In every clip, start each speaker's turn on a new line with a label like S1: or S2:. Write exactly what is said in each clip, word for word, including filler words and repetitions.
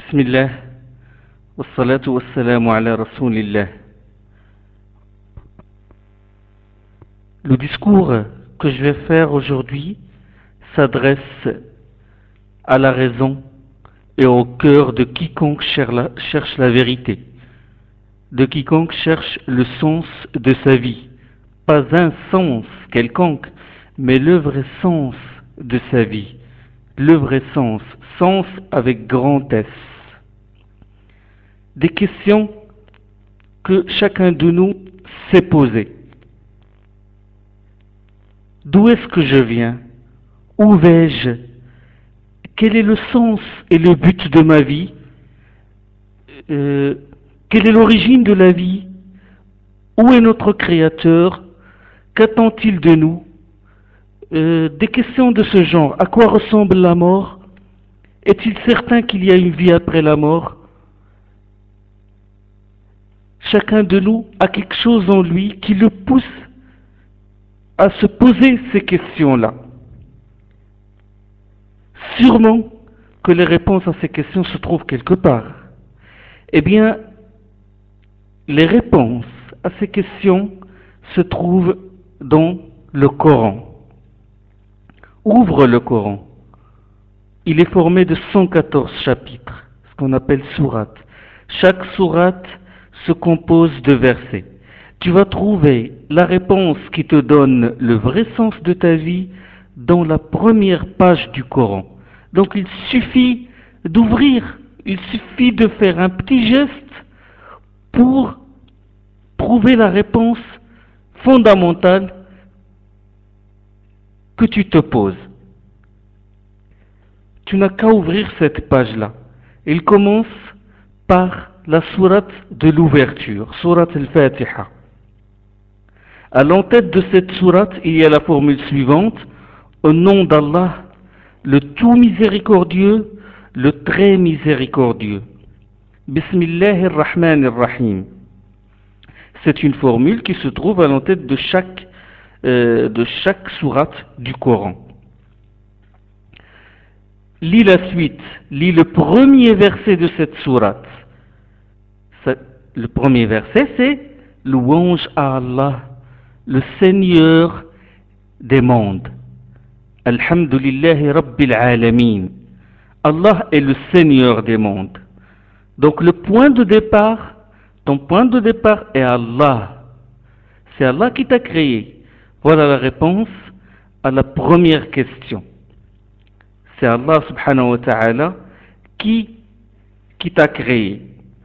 S1: Bismillah, wassalatu wassalamu ala rasulillah. Le discours que je vais faire aujourd'hui s'adresse à la raison et au cœur de quiconque cherche la vérité, de quiconque cherche le sens de sa vie. Pas un sens quelconque, mais le vrai sens de sa vie. Le vrai sens, sens avec grand S. Des questions que chacun de nous s'est posées. D'où est-ce que je viens? Où vais-je? Quel est le sens et le but de ma vie? euh, Quelle est l'origine de la vie? Où est notre Créateur? Qu'attend-il de nous? euh, Des questions de ce genre. À quoi ressemble la mort? Est-il certain qu'il y a une vie après la mort? Chacun de nous a quelque chose en lui qui le pousse à se poser ces questions-là. Sûrement que les réponses à ces questions se trouvent quelque part. Eh bien, les réponses à ces questions se trouvent dans le Coran. Ouvre le Coran. Il est formé de cent quatorze chapitres, ce qu'on appelle sourates. Chaque sourate se compose de versets. Tu vas trouver la réponse qui te donne le vrai sens de ta vie dans la première page du Coran. Donc il suffit d'ouvrir, il suffit de faire un petit geste pour trouver la réponse fondamentale que tu te poses. Tu n'as qu'à ouvrir cette page-là. Il commence par la sourate de l'ouverture, sourate al-Fatiha. À l'entête de cette sourate, il y a la formule suivante: au nom d'Allah, le tout miséricordieux, le très miséricordieux. Bismillahir Rahmanir Rahim. C'est une formule qui se trouve à l'entête de chaque, euh, de chaque sourate du Coran. Lis la suite, lis le premier verset de cette sourate. Le premier verset, c'est louange à Allah, le Seigneur des mondes. Alhamdulillahi Rabbil Alamin. Allah est le Seigneur des mondes. Donc le point de départ, ton point de départ est Allah. C'est Allah qui t'a créé. Voilà la réponse à la première question. C'est Allah subhanahu wa ta'ala qui, qui t'a créé.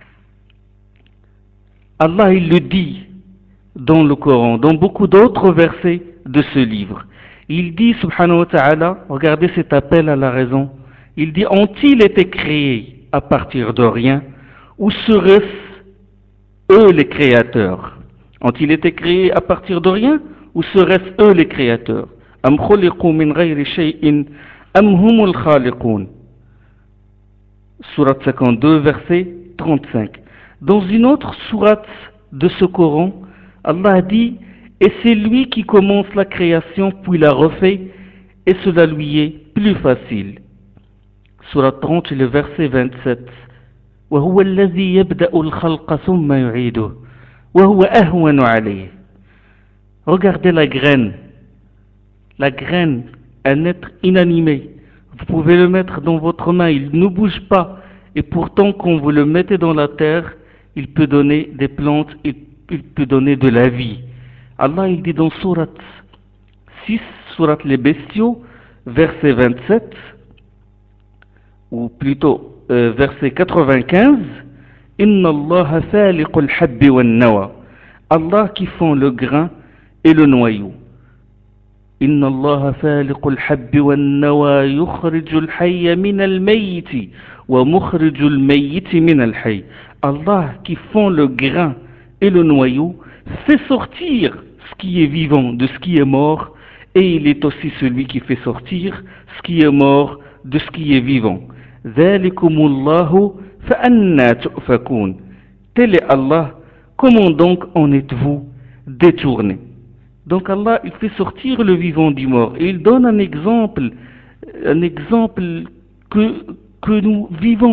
S1: Allah, il le dit dans le Coran, dans beaucoup d'autres versets de ce livre. Il dit, subhanahu wa ta'ala, regardez cet appel à la raison, il dit: ont-ils été créés à partir de rien, ou seraient-ce eux les créateurs? Ont-ils été créés à partir de rien, ou seraient-ce eux les créateurs? Am khuliqu min ghayri shay'in am humul khaliqun. Sourate cinquante-deux, verset trente-cinq. Dans une autre sourate de ce Coran, Allah dit: et c'est lui qui commence la création puis la refait, et cela lui est plus facile. Sourate trente, le verset vingt-sept. وهو الذي يبدأ الخلق ثم يعيده وهو أهون عليه. Regardez la graine, la graine, un être inanimé. Vous pouvez le mettre dans votre main, il ne bouge pas. Et pourtant, quand vous le mettez dans la terre, il peut donner des plantes, il, il peut donner de la vie. Allah, il dit dans Sourate six, Sourate les bestiaux, verset vingt-sept, ou plutôt euh, verset quatre-vingt-quinze, Inna Allah faliqul habbi wan nawa. Allah qui font le grain et le noyau. إن الله فالق الحب والنوى يخرج الحي من الميت ومخرج الميت من الحي. Allah qui font le grain et le noyau fait sortir ce qui est vivant de ce qui est mort, et il est aussi celui qui fait sortir ce qui est mort de ce qui est vivant. ذلكم الله فأنا تؤفكون. Tel est Allah, comment donc en êtes-vous détournés? Donc Allah, il fait sortir le vivant du mort. Et il donne un exemple, un exemple que, que nous vivons.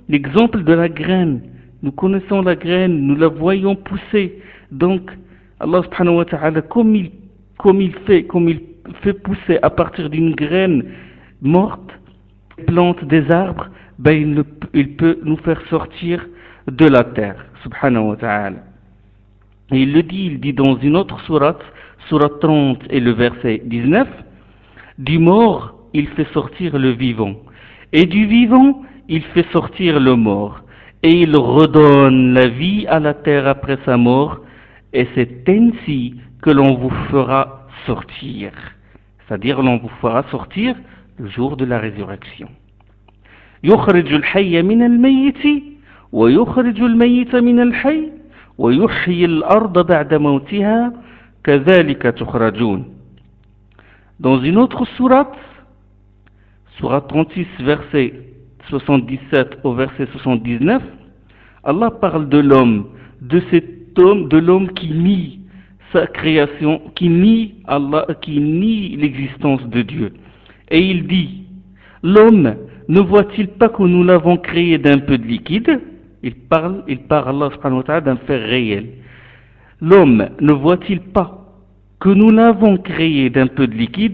S1: L'exemple de la graine. Nous connaissons la graine, nous la voyons pousser. Donc, Allah subhanahu wa ta'ala, comme il, comme il fait, comme il fait pousser à partir d'une graine morte, plante des arbres, ben il, ne, il peut nous faire sortir de la terre, subhanahu wa ta'ala. Et il le dit, il dit dans une autre sourate, sourate trente et le verset dix-neuf, du mort, il fait sortir le vivant, et du vivant, il fait sortir le mort, et il redonne la vie à la terre après sa mort, et c'est ainsi que l'on vous fera sortir. C'est-à-dire, l'on vous fera sortir le jour de la résurrection. يخرج الحي من الميت ويخرج الميت من الحي ويحيي الأرض بعد موتها كذلك تخرجون. Dans une autre sourate, sourate trente-six, verset soixante-dix-sept au verset soixante-dix-neuf, Allah parle de l'homme, de cet homme, de l'homme qui nie sa création, qui nie Allah, qui nie l'existence de Dieu. Et il dit, l'homme ne voit-il pas que nous l'avons créé d'un peu de liquide? Il parle, il parle Allah subhanahu wa ta'ala d'un fait réel. L'homme ne voit-il pas que nous l'avons créé d'un peu de liquide?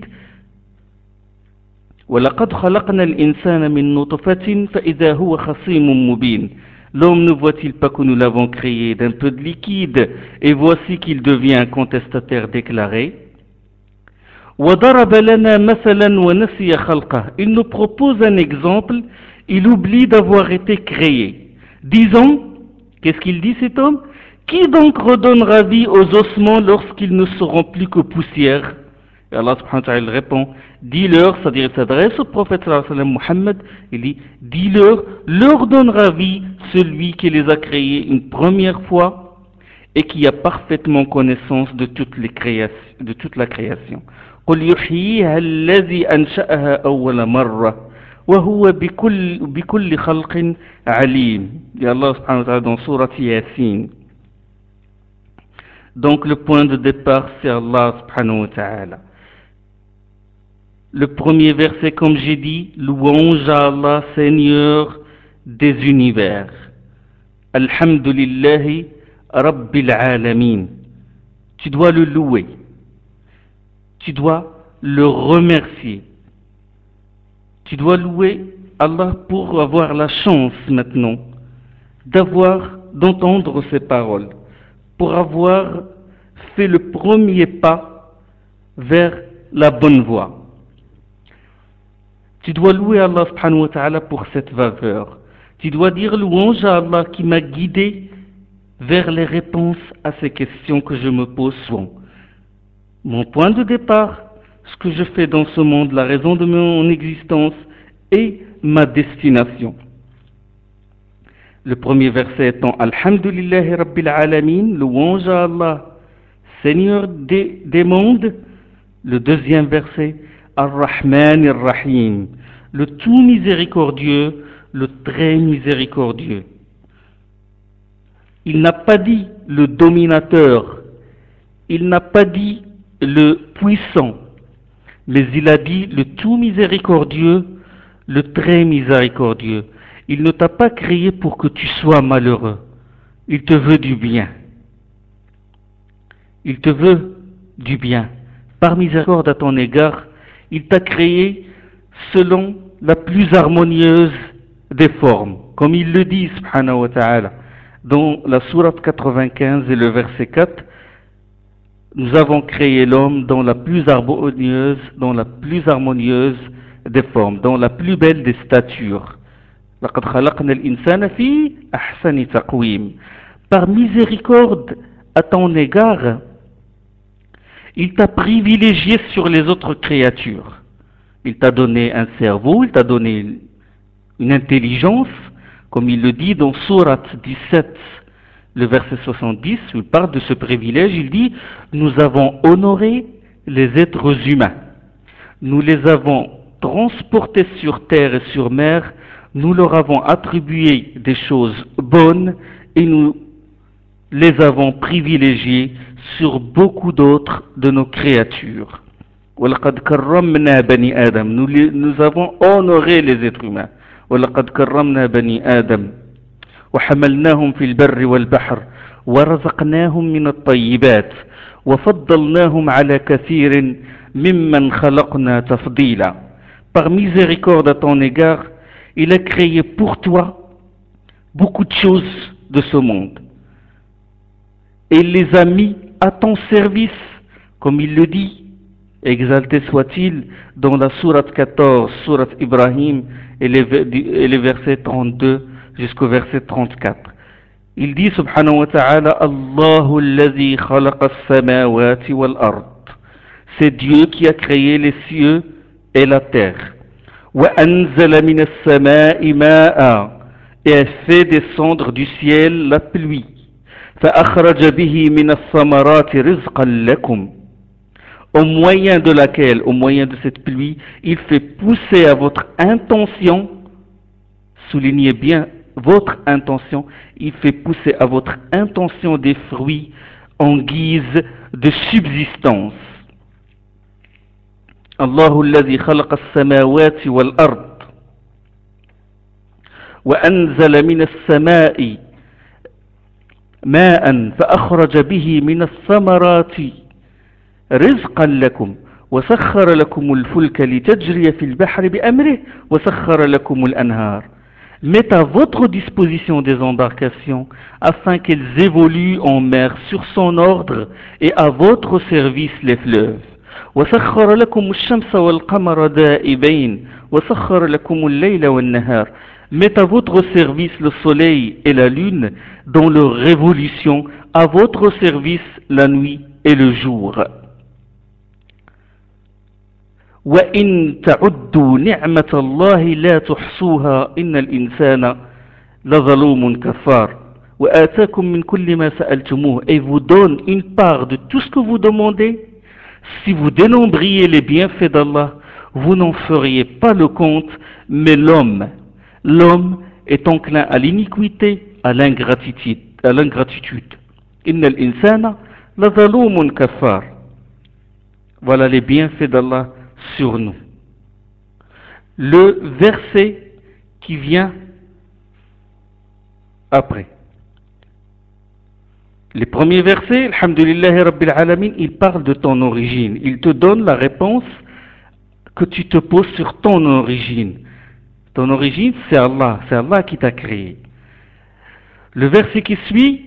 S1: وَلَقَدْ خَلَقْنَا الْإِنسَانَ مِنْ نُطْفَةٍ فَإِذَا هُوَ خَصِيمٌ مُبِينٌ. L'homme ne voit-il pas que nous l'avons créé d'un peu de liquide, et voici qu'il devient un contestataire déclaré? وَضَرَبَ لَنَا مَثَلًا وَنَسِيَ خَلْقَهُ. Il nous propose un exemple, il oublie d'avoir été créé. Disons, qu'est-ce qu'il dit cet homme? Qui donc redonnera vie aux ossements lorsqu'ils ne seront plus que poussière? Et Allah subhanahu wa ta'ala répond, dis-leur, c'est-à-dire il s'adresse au prophète sallallahu alayhi wa sallam, Muhammad, il dit, dis-leur, leur donnera vie celui qui les a créés une première fois et qui a parfaitement connaissance de, toutes les créations, de toute la création. قل يحييها الذي أنشأها أول مرة وهو بكل, بكل خلق عليم. Et Allah subhanahu wa ta'ala dans sourate Yasin. Donc le point de départ c'est Allah subhanahu wa ta'ala. Le premier verset, comme j'ai dit, louange à Allah, Seigneur des univers. Alhamdulillahi Rabbil Alamin. Tu dois le louer. Tu dois le remercier. Tu dois louer Allah pour avoir la chance maintenant d'avoir, d'entendre ses paroles, pour avoir fait le premier pas vers la bonne voie. Tu dois louer Allah subhanahu wa ta'ala pour cette faveur. Tu dois dire louange à Allah qui m'a guidé vers les réponses à ces questions que je me pose souvent. Mon point de départ, ce que je fais dans ce monde, la raison de mon existence et ma destination. Le premier verset étant Alhamdulillahi Rabbil Alamin, louange à Allah, Seigneur des, des mondes. Le deuxième verset, Ar-Rahman Ar-Rahim, le tout miséricordieux, le très miséricordieux. Il n'a pas dit le dominateur, il n'a pas dit le puissant, mais il a dit le tout miséricordieux, le très miséricordieux. Il ne t'a pas créé pour que tu sois malheureux, il te veut du bien. Il te veut du bien. Par miséricorde à ton égard, il t'a créé selon la plus harmonieuse des formes, comme il le dit, subhanahu wa ta'ala, dans la sourate quatre-vingt-quinze et le verset quatre, nous avons créé l'homme dans la plus harmonieuse, dans la plus harmonieuse des formes, dans la plus belle des statures. لَقَدْ خَلَقْنَا الْإِنسَانَ فِي أَحْسَنِ تَقْوِيمٍ. Par miséricorde à ton égard, il t'a privilégié sur les autres créatures. Il t'a donné un cerveau, il t'a donné une intelligence, comme il le dit dans sourate dix-sept, le verset soixante-dix, où il parle de ce privilège, il dit, nous avons honoré les êtres humains. Nous les avons transportés sur terre et sur mer, nous leur avons attribué des choses bonnes et nous les avons privilégiés sur beaucoup d'autres de nos créatures. وَلَقَدْ كَرَّمْنَا بَنِي آدَمَ. Nous, les, nous avons honoré les êtres humains. ولقد كرمنا بني آدم وحملناهم في البر والبحر ورزقناهم من الطيبات وفضلناهم على كثير ممن خلقنا تفضيلا. Par miséricorde à ton égard, il a créé pour toi beaucoup de choses de ce monde et il les a mis à ton service, comme il le dit, exalté soit-il, dans la sourate quatorze, sourate Ibrahim, et les, et les versets trente-deux jusqu'au verset trente-quatre. Il dit subhanahu wa ta'ala, Allahu alladhi khalaqa as-samawati wal ard. C'est Dieu qui a créé les cieux et la terre. Wa anzala min as-sama'i ma'a, et a fait descendre du ciel la pluie. Fa akhraja bihi min as-samarati rizqan lakum, au moyen de laquelle, au moyen de cette pluie, il fait pousser à votre intention, soulignez bien votre intention, il fait pousser à votre intention des fruits en guise de subsistance. Allahu alladhi khalaqa as-samawati wal ard wa anzala min as-sama'i ma'an fa akhraja bihi min as-samarati رزقا لكم وسخر لكم الفلك لتجري في البحر بأمره وسخر لكم الأنهار. Met à votre disposition des embarcations afin qu'elles évoluent en mer sur son ordre et à votre service les fleuves. وسخر لكم الشمس والقمر دائبين وسخر لكم الليل والنهار. Met à votre service le soleil et la lune dans leur révolution, à votre service la nuit et le jour. وإن تعدوا نعمة الله لا تحصوها إن الإنسان لظلوم كفار وآتاكم من كل ما سألتموه, et vous donne une part de tout ce que vous demandez. Si vous dénombriez les bienfaits d'Allah, vous n'en feriez pas le compte. Mais l'homme, l'homme est enclin à l'iniquité, à l'ingratitude, à l'ingratitude. Inna al-insana la zaloumun kafar. Voilà les bienfaits d'Allah sur nous. Le verset qui vient après. Les premiers versets, Alhamdulillahi Rabbil Alamin, il parle de ton origine. Il te donne la réponse que tu te poses sur ton origine. Ton origine, c'est Allah. C'est Allah qui t'a créé. Le verset qui suit,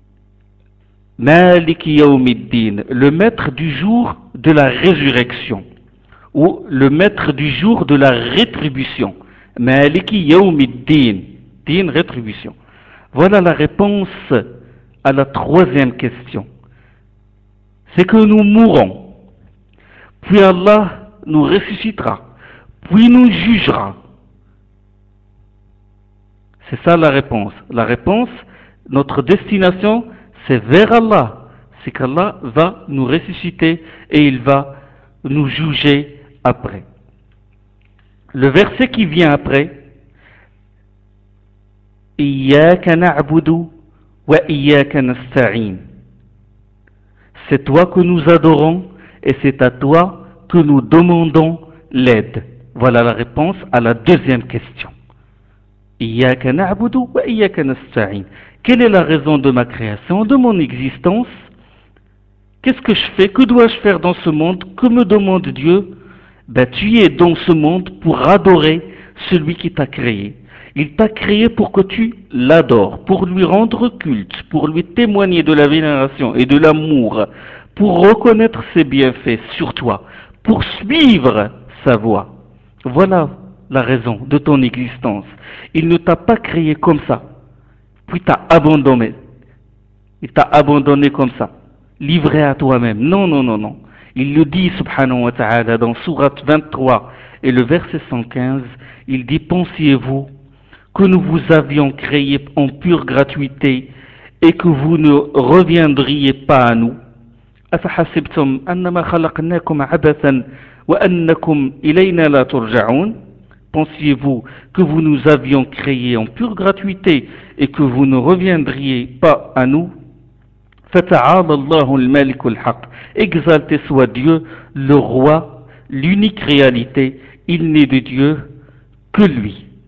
S1: Maliki Yawmiddin, le maître du jour de la résurrection, ou le maître du jour de la rétribution. Maliki Yawmiddin, din, rétribution. Voilà la réponse à la troisième question. C'est que nous mourrons, puis Allah nous ressuscitera, puis nous jugera. C'est ça la réponse. La réponse, notre destination, c'est vers Allah. C'est qu'Allah va nous ressusciter et il va nous juger après. Le verset qui vient après, Iyyaka na'budu wa iyyaka nasta'in. C'est toi que nous adorons et c'est à toi que nous demandons l'aide. Voilà la réponse à la deuxième question. Iyyaka na'budu wa iyyaka nasta'in. Quelle est la raison de ma création, de mon existence? Qu'est-ce que je fais? Que dois-je faire dans ce monde? Que me demande Dieu? Ben, tu es dans ce monde pour adorer celui qui t'a créé. Il t'a créé pour que tu l'adores, pour lui rendre culte, pour lui témoigner de la vénération et de l'amour, pour reconnaître ses bienfaits sur toi, pour suivre sa voie. Voilà la raison de ton existence. Il ne t'a pas créé comme ça, puis t'a abandonné. Il t'a abandonné comme ça, livré à toi-même. Non, non, non, non. Il le dit, subhanahu wa ta'ala, dans sourate vingt-trois et le verset cent quinze, il dit, pensiez-vous que nous vous avions créé en pure gratuité et que vous ne reviendriez pas à nous? أفحسبتم أنما خلقناكم عبثا وأنكم إلينا لا ترجعون? Pensiez-vous que vous nous avions créé en pure gratuité et que vous ne reviendriez pas à nous? فَتَعَالَى اللَّهُ الْمَلِكُ الْحَقِّ. Exalté soit Dieu, le roi, l'unique réalité. Il n'est de Dieu que lui.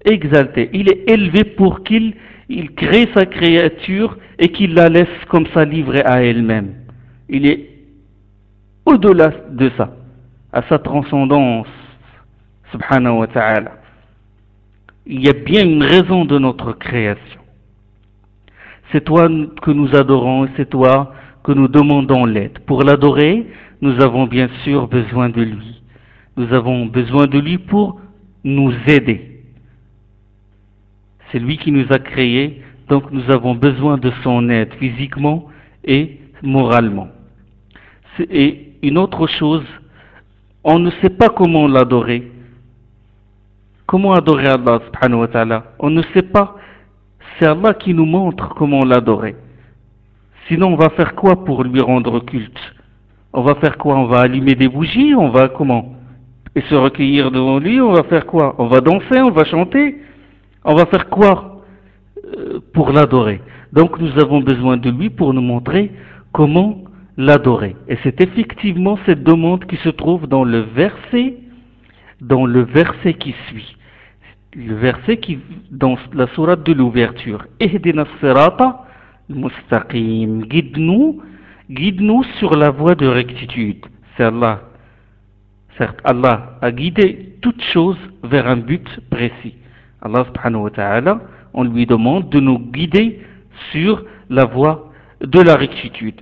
S1: exalté, il est élevé pour qu'il il crée sa créature et qu'il la laisse comme ça livrée à elle-même. Il est au-delà de ça, à sa transcendance, subhanahu wa ta'ala. Il y a bien une raison de notre création. C'est toi que nous adorons, c'est toi que nous demandons l'aide. Pour l'adorer, nous avons bien sûr besoin de lui. Nous avons besoin de lui pour nous aider. C'est lui qui nous a créés, donc nous avons besoin de son aide physiquement et moralement. Et une autre chose, on ne sait pas comment l'adorer. Comment adorer Allah subhanahu wa ta'ala? On ne sait pas. C'est Allah qui nous montre comment l'adorer. Sinon, on va faire quoi pour lui rendre culte? On va faire quoi? On va allumer des bougies? On va comment? Et se recueillir devant lui? On va faire quoi? On va danser? On va chanter? On va faire quoi euh, pour l'adorer? Donc, nous avons besoin de lui pour nous montrer comment l'adorer. Et c'est effectivement cette demande qui se trouve dans le verset, dans le verset qui suit. Le verset qui, dans la sourate de l'ouverture. Ihdina sirata mustaqim. Guide-nous, guide-nous sur la voie de rectitude. C'est Allah. Certes, Allah a guidé toute chose vers un but précis. Allah subhanahu wa ta'ala, on lui demande de nous guider sur la voie de la rectitude.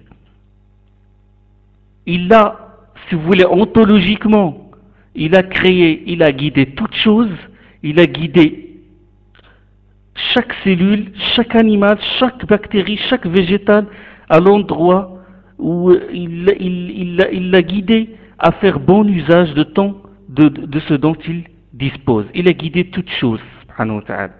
S1: Il a, si vous voulez, ontologiquement, il a créé, il a guidé toute chose, il a guidé chaque cellule, chaque animal, chaque bactérie, chaque végétal à l'endroit où il l'a il, il, il guidé à faire bon usage de, temps, de, de ce dont il dispose. Il a guidé toutes choses, subhanahu wa ta'ala.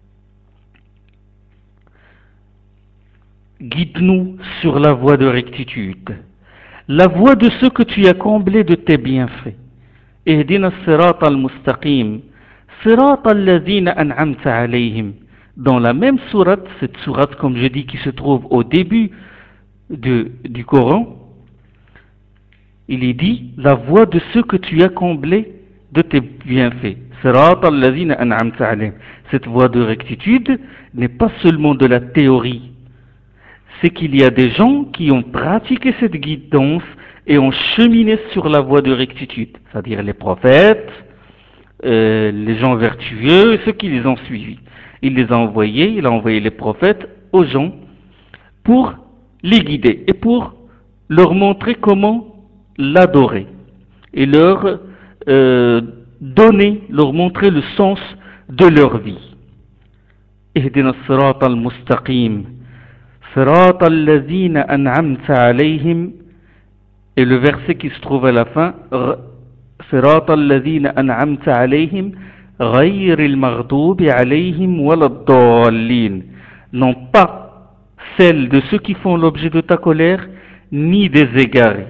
S1: Guide-nous sur la voie de rectitude, la voie de ceux que tu as comblés de tes bienfaits. Ihdina sirata al-mustaqim, sirata alladhina an'amta alayhim. Dans la même sourate, cette sourate, comme je dis, qui se trouve au début de, du Coran, il est dit la voie de ceux que tu as comblés de tes bienfaits. Sirata alladhina an'amta alayhim. Cette voie de rectitude n'est pas seulement de la théorie, c'est qu'il y a des gens qui ont pratiqué cette guidance et ont cheminé sur la voie de rectitude, c'est-à-dire les prophètes, euh, les gens vertueux et ceux qui les ont suivis. Il les a envoyés, il a envoyé les prophètes aux gens pour les guider et pour leur montrer comment l'adorer et leur euh, donner, leur montrer le sens de leur vie. Ihdina as-sirata al-mustaqim. صراط الذين أنعمت عليهم. Et le verset qui se trouve à la fin, صراط الذين أنعمت عليهم غير المغضوب عليهم ولا الضالين. Non pas celle de ceux qui font l'objet de ta colère, ni des égarés.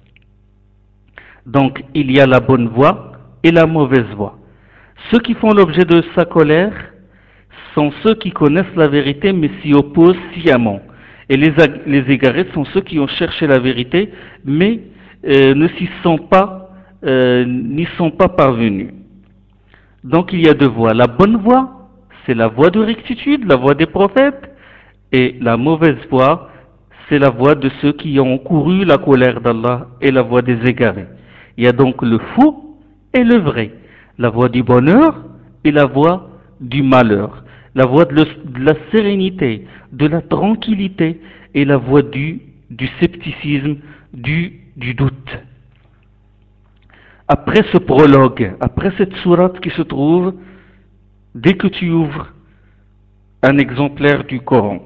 S1: Donc il y a la bonne voie et la mauvaise voie. Ceux qui font l'objet de sa colère sont ceux qui connaissent la vérité mais s'y opposent sciemment. Et les, les égarés sont ceux qui ont cherché la vérité mais euh, ne s'y sont pas, euh, n'y sont pas parvenus. Donc il y a deux voies. La bonne voie, c'est la voie de rectitude, la voie des prophètes, et la mauvaise voie, c'est la voie de ceux qui ont couru la colère d'Allah et la voie des égarés. Il y a donc le faux et le vrai, la voie du bonheur et la voie du malheur, la voie de, le, de la sérénité, de la tranquillité et la voie du, du scepticisme, du, du doute. Après ce prologue, après cette sourate qui se trouve, dès que tu ouvres un exemplaire du Coran,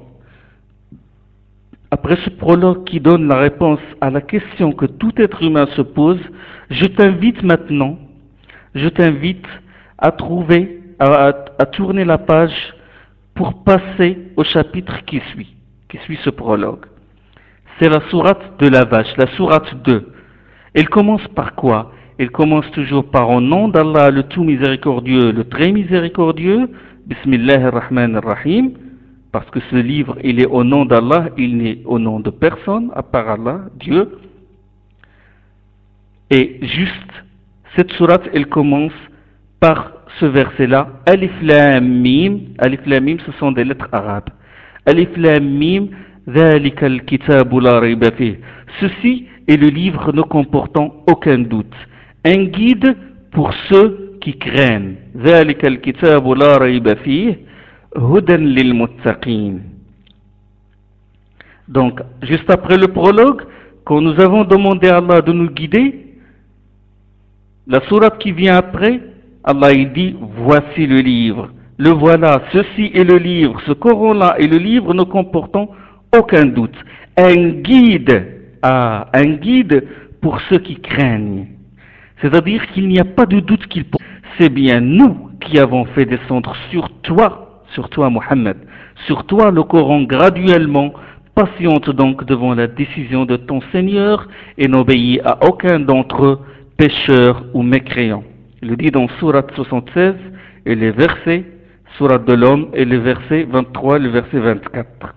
S1: après ce prologue qui donne la réponse à la question que tout être humain se pose, je t'invite maintenant, je t'invite à trouver, à, à, à tourner la page pour passer au chapitre qui suit, qui suit ce prologue. C'est la sourate de la vache, la sourate deux. Elle commence par quoi? Elle commence toujours par au nom d'Allah, le tout miséricordieux, le très miséricordieux, Bismillah ar-Rahman ar-Rahim, parce que ce livre, il est au nom d'Allah, il n'est au nom de personne, à part Allah, Dieu. Et juste, cette sourate, elle commence par ce verset-là, Alif Lam Mim, Alif Lam Mim, ce sont des lettres arabes. Alif Lam Mim, ذلك الكتاب لا ريب فيه. Ceci est le livre ne comportant aucun doute. Un guide pour ceux qui craignent. ذلك الكتاب لا ريب فيه هدى للمتقين. Donc, juste après le prologue, quand nous avons demandé à Allah de nous guider, la sourate qui vient après, Allah il dit, voici le livre, le voilà, ceci est le livre, ce Coran-là est le livre ne comportant aucun doute. Un guide, ah, un guide pour ceux qui craignent. C'est-à-dire qu'il n'y a pas de doute qu'il peut. C'est bien nous qui avons fait descendre sur toi, sur toi Mohammed, sur toi le Coran graduellement. Patiente donc devant la décision de ton Seigneur et n'obéis à aucun d'entre eux, pécheurs ou mécréants. Il le dit dans Sourate soixante-seize et les versets, Sourate de l'homme et les versets vingt-trois et le verset vingt-quatre.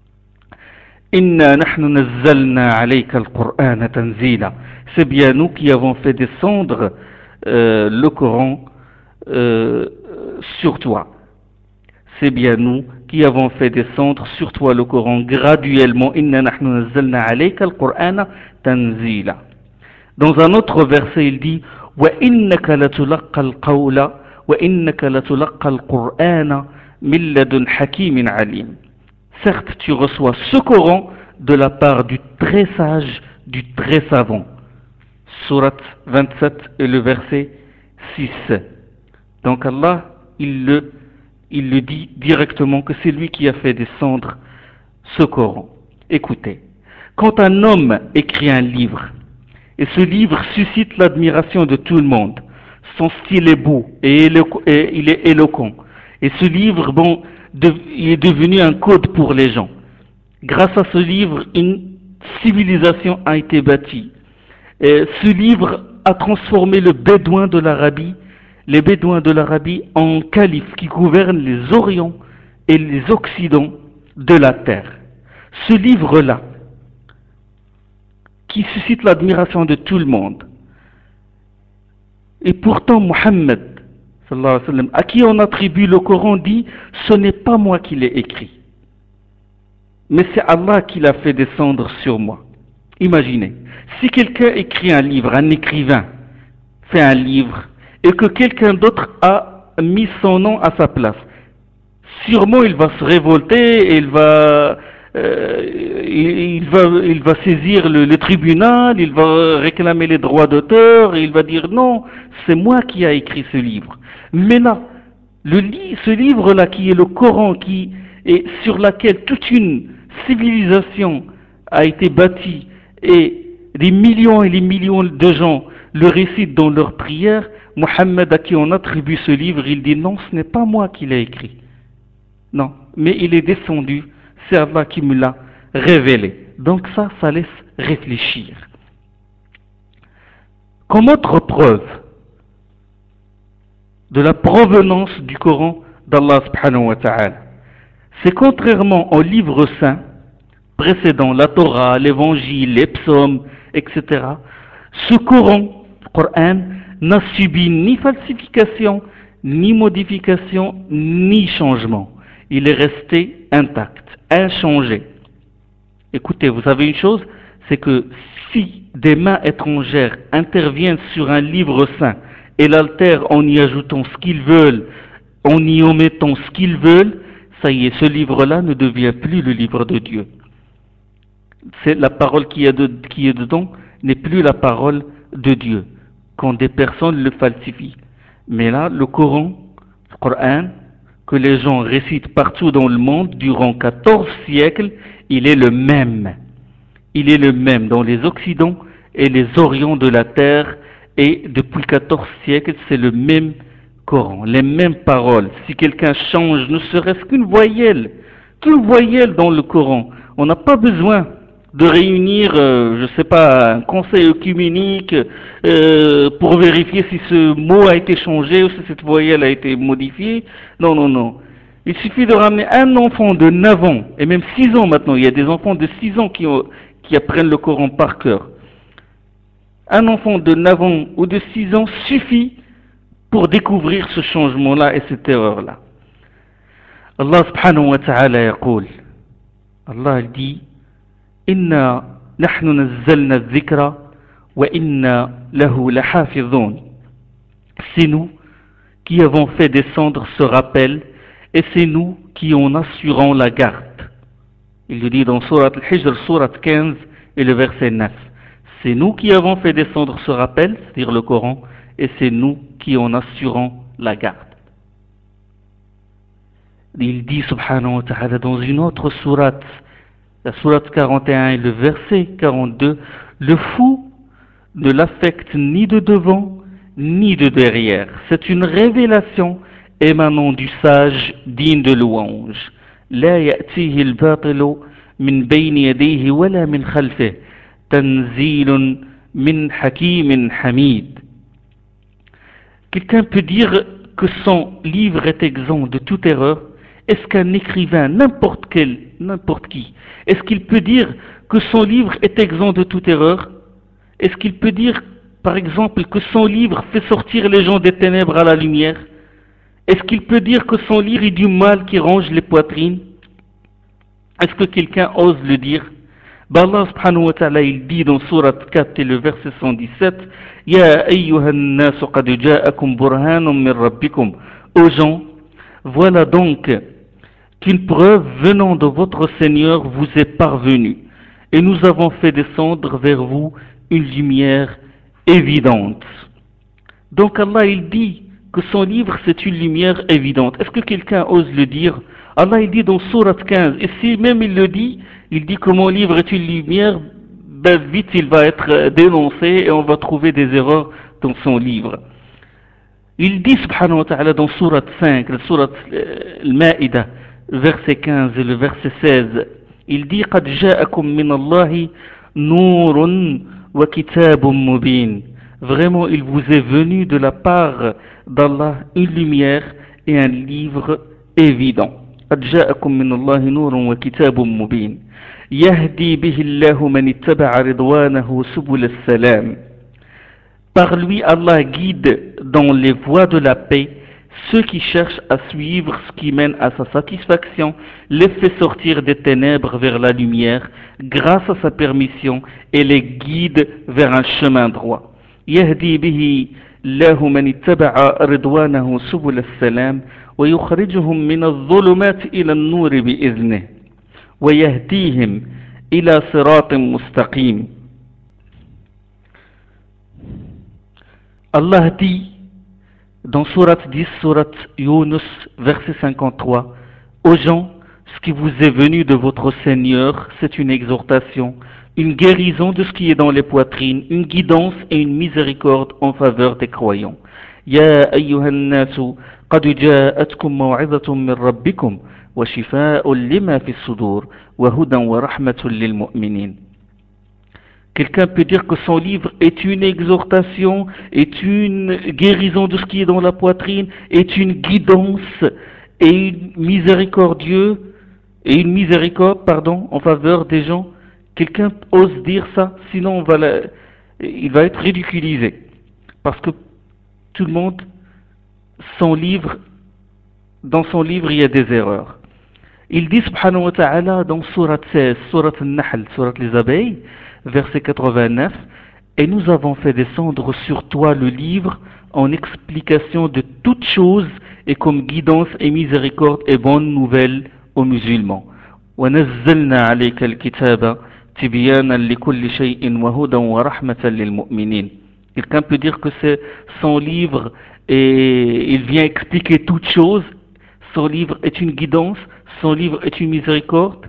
S1: Inna nahnu nazzalna alayka al-Qur'ana tanzila. C'est bien nous qui avons fait descendre euh, le Coran euh, sur toi. C'est bien nous qui avons fait descendre sur toi le Coran graduellement. Inna nahnu nazzalna alayka al-Qur'ana tanzila. Dans un autre verset, il dit wa innaka latulaqqa al-qawla wa innaka latulaqqa al-Qur'ana min ladun hakimin alim. Certes, tu reçois ce Coran de la part du très sage, du très savant. Sourate vingt-sept et le verset six. Donc Allah, il le, il le dit directement que c'est lui qui a fait descendre ce Coran. Écoutez, quand un homme écrit un livre, et ce livre suscite l'admiration de tout le monde, son style est beau et, éloqu- et il est éloquent, et ce livre, bon, de, il est devenu un code pour les gens. Grâce à ce livre, une civilisation a été bâtie. Et ce livre a transformé le bédouin de l'Arabie, les bédouins de l'Arabie en califes qui gouvernent les orients et les occidents de la terre. Ce livre-là, qui suscite l'admiration de tout le monde, et pourtant Mohammed, sallallahu alayhi wa sallam, à qui on attribue le Coran, dit ce n'est pas moi qui l'ai écrit, mais c'est Allah qui l'a fait descendre sur moi. Imaginez, si quelqu'un écrit un livre, un écrivain fait un livre, et que quelqu'un d'autre a mis son nom à sa place, sûrement il va se révolter, et il va, euh, il, il va, il va saisir le, le tribunal, il va réclamer les droits d'auteur, et il va dire non, c'est moi qui ai écrit ce livre. Mais là, le, ce livre-là qui est le Coran, qui est sur laquelle toute une civilisation a été bâtie, et des millions et des millions de gens le récitent dans leurs prières, Mohammed à qui on attribue ce livre, il dit non, ce n'est pas moi qui l'ai écrit. Non, mais il est descendu, c'est Allah qui me l'a révélé. Donc ça, ça laisse réfléchir. Comme autre preuve de la provenance du Coran d'Allah subhanahu wa ta'ala, c'est contrairement au livre saint précédent, la Torah, l'évangile, les psaumes, et cetera, ce Coran, le Coran, n'a subi ni falsification, ni modification, ni changement. Il est resté intact, inchangé. Écoutez, vous savez une chose, c'est que si des mains étrangères interviennent sur un livre saint et l'altèrent en y ajoutant ce qu'ils veulent, en y omettant ce qu'ils veulent, ça y est, ce livre-là ne devient plus le livre de Dieu. C'est la parole qui est, de, qui est dedans n'est plus la parole de Dieu quand des personnes le falsifient. Mais là, le Coran, le Coran, que les gens récitent partout dans le monde durant quatorze siècles, il est le même. Il est le même dans les Occidents et les Orients de la terre, et depuis quatorze siècles, c'est le même Coran, les mêmes paroles. Si quelqu'un change ne serait-ce qu'une voyelle, qu'une voyelle dans le Coran, on n'a pas besoin de réunir, euh, je ne sais pas, un conseil œcuménique euh, pour vérifier si ce mot a été changé ou si cette voyelle a été modifiée. Non, non, non. Il suffit de ramener un enfant de neuf ans, et même six ans maintenant, il y a des enfants de six ans qui, ont, qui apprennent le Coran par cœur. Un enfant de neuf ans ou de six ans suffit pour découvrir ce changement-là et cette erreur-là. Allah subhanahu wa ta'ala يقول, Allah dit, Inna nahnu nazzalna dhikra wa inna lahu lahafidhun. C'est nous qui avons fait descendre ce rappel et c'est nous qui en assurons la garde. Il le dit dans Surat Al-Hijr, Surat quinze et le verset neuf. C'est nous qui avons fait descendre ce rappel, c'est-à-dire le Coran, et c'est nous qui en assurons la garde. Il dit subhanahu wa ta'ala dans une autre sourate, la sourate quarante et un et le verset quarante-deux, le fou ne l'affecte ni de devant ni de derrière. C'est une révélation émanant du sage digne de louange. لا يأتيه الباطل من بين يديه ولا من خلفه تنزيل من حكيم حميد. Quelqu'un peut dire que son livre est exempt de toute erreur. Est-ce qu'un écrivain, n'importe quel, n'importe qui, est-ce qu'il peut dire que son livre est exempt de toute erreur? Est-ce qu'il peut dire, par exemple, que son livre fait sortir les gens des ténèbres à la lumière? Est-ce qu'il peut dire que son livre est du mal qui ronge les poitrines? Est-ce que quelqu'un ose le dire? Ben Allah subhanahu wa ta'ala, il dit dans Surat quatre et le verset cent dix-sept, Ya ayyuhan nasu qad ja'akum burhanun min rabbikum. Aux gens, voilà donc qu'une preuve venant de votre Seigneur vous est parvenue, et nous avons fait descendre vers vous une lumière évidente. Donc Allah il dit que son livre c'est une lumière évidente. Est-ce que quelqu'un ose le dire? Allah il dit dans Surat quinze, et si même il le dit, il dit que mon livre est une lumière, ben vite il va être dénoncé et on va trouver des erreurs dans son livre. Il dit subhanahu wa ta'ala dans Surat cinq, le Surat Al-Ma'ida, verset quinze et le verset seize, il dit قَدْ جَاءَكُم مِّنَ اللَّهِ نُورٌ وَكِتَابٌ مُّبِينٌ. Vraiment, il vous est venu de la part d'Allah une lumière et un livre évident. قَدْ جَاءَكُم مِّنَ اللَّهِ نُورٌ وَكِتَابٌ مُّبِينٌ يَهْدِي بِهِ اللَّهُ مَنِ اتَّبَعَ رِضْوَانَهُ سُبُلَ السَّلَامِ. Par lui, Allah guide dans les voies de la paix ceux qui cherchent à suivre ce qui mène à sa satisfaction, les fait sortir des ténèbres vers la lumière grâce à sa permission et les guide vers un chemin droit. يهدي به الله من اتبع رضوانه سبل السلام ويخرجهم من الظلمات إلى النور بإذنه ويهديهم إلى صراط مستقيم. Allah dit dans Surat dix, Surat Yunus, verset cinquante-trois, aux gens, ce qui vous est venu de votre Seigneur, c'est une exhortation, une guérison de ce qui est dans les poitrines, une guidance et une miséricorde en faveur des croyants. Ya ayyuhan nasu, qad ja'atkum maw'izatun min rabbikum, wa shifa'un lima fi sudur, wa hudan wa rahmatun lil mu'minin. Quelqu'un peut dire que son livre est une exhortation, est une guérison de ce qui est dans la poitrine, est une guidance et une miséricordieux et une miséricorde, pardon, en faveur des gens. Quelqu'un ose dire ça, sinon on va la, il va être ridiculisé. Parce que tout le monde, son livre, dans son livre, il y a des erreurs. Il dit subhanahu wa ta'ala dans Surat seize, Surat Al-Nahl, Surat les abeilles, verset quatre-vingt-neuf, et nous avons fait descendre sur toi le livre en explication de toutes choses et comme guidance et miséricorde et bonne nouvelle aux musulmans. وَنَزَّلْنَا عَلَيْكَ الْكِتَابَ تِبْيَانًا لِكُلِّ شَيْءٍ وَهُدًى وَرَحْمَةً لِلْمُؤْمِنِينَ. Quelqu'un peut dire que c'est son livre et il vient expliquer toutes choses. Son livre est une guidance, son livre est une miséricorde.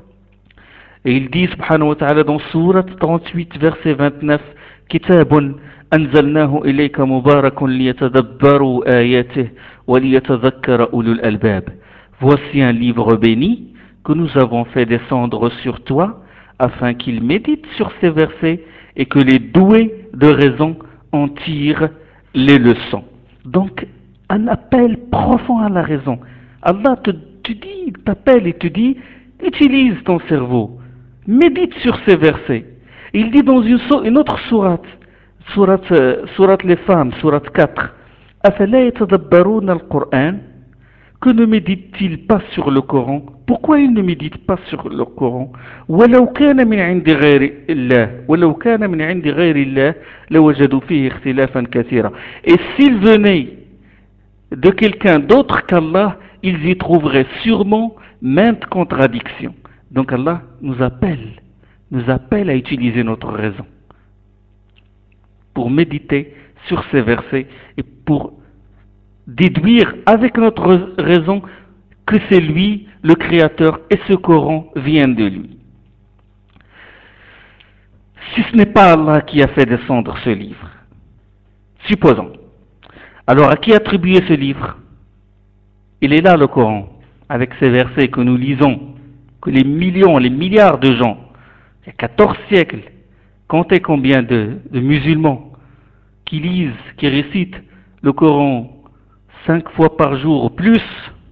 S1: Et il dit subhanahu wa ta'ala dans Surat trente-huit verset vingt-neuf, Kitabun anzalnahu ilayka mubarakun liyatadabbaru ayatih wa liyatadhakkara ulul albab. Voici un livre béni que nous avons fait descendre sur toi afin qu'il médite sur ces versets et que les doués de raison en tirent les leçons. Donc un appel profond à la raison. Allah te, te dit, il t'appelle et te dit, utilise ton cerveau, médite sur ces versets. Il dit dans une, une autre sourate, sourate, euh, sourate les femmes, sourate quatre, أفلا يتدبرون القرآن. Que ne médite-t-il pas sur le Coran? Pourquoi il ne médite pas sur le Coran? ولو كان من عند غير الله ولو كان من عند غير الله لوجدوا فيه اختلافا كثيرا. Et s'il venait de quelqu'un d'autre qu'Allah, ils y trouveraient sûrement maintes contradictions. Donc Allah nous appelle, nous appelle à utiliser notre raison pour méditer sur ces versets et pour déduire avec notre raison que c'est lui le Créateur et ce Coran vient de lui. Si ce n'est pas Allah qui a fait descendre ce livre, supposons, alors à qui attribuer ce livre? Il est là le Coran, avec ces versets que nous lisons, que les millions, les milliards de gens, il y a quatorze siècles, comptez combien de, de musulmans qui lisent, qui récitent le Coran cinq fois par jour ou plus.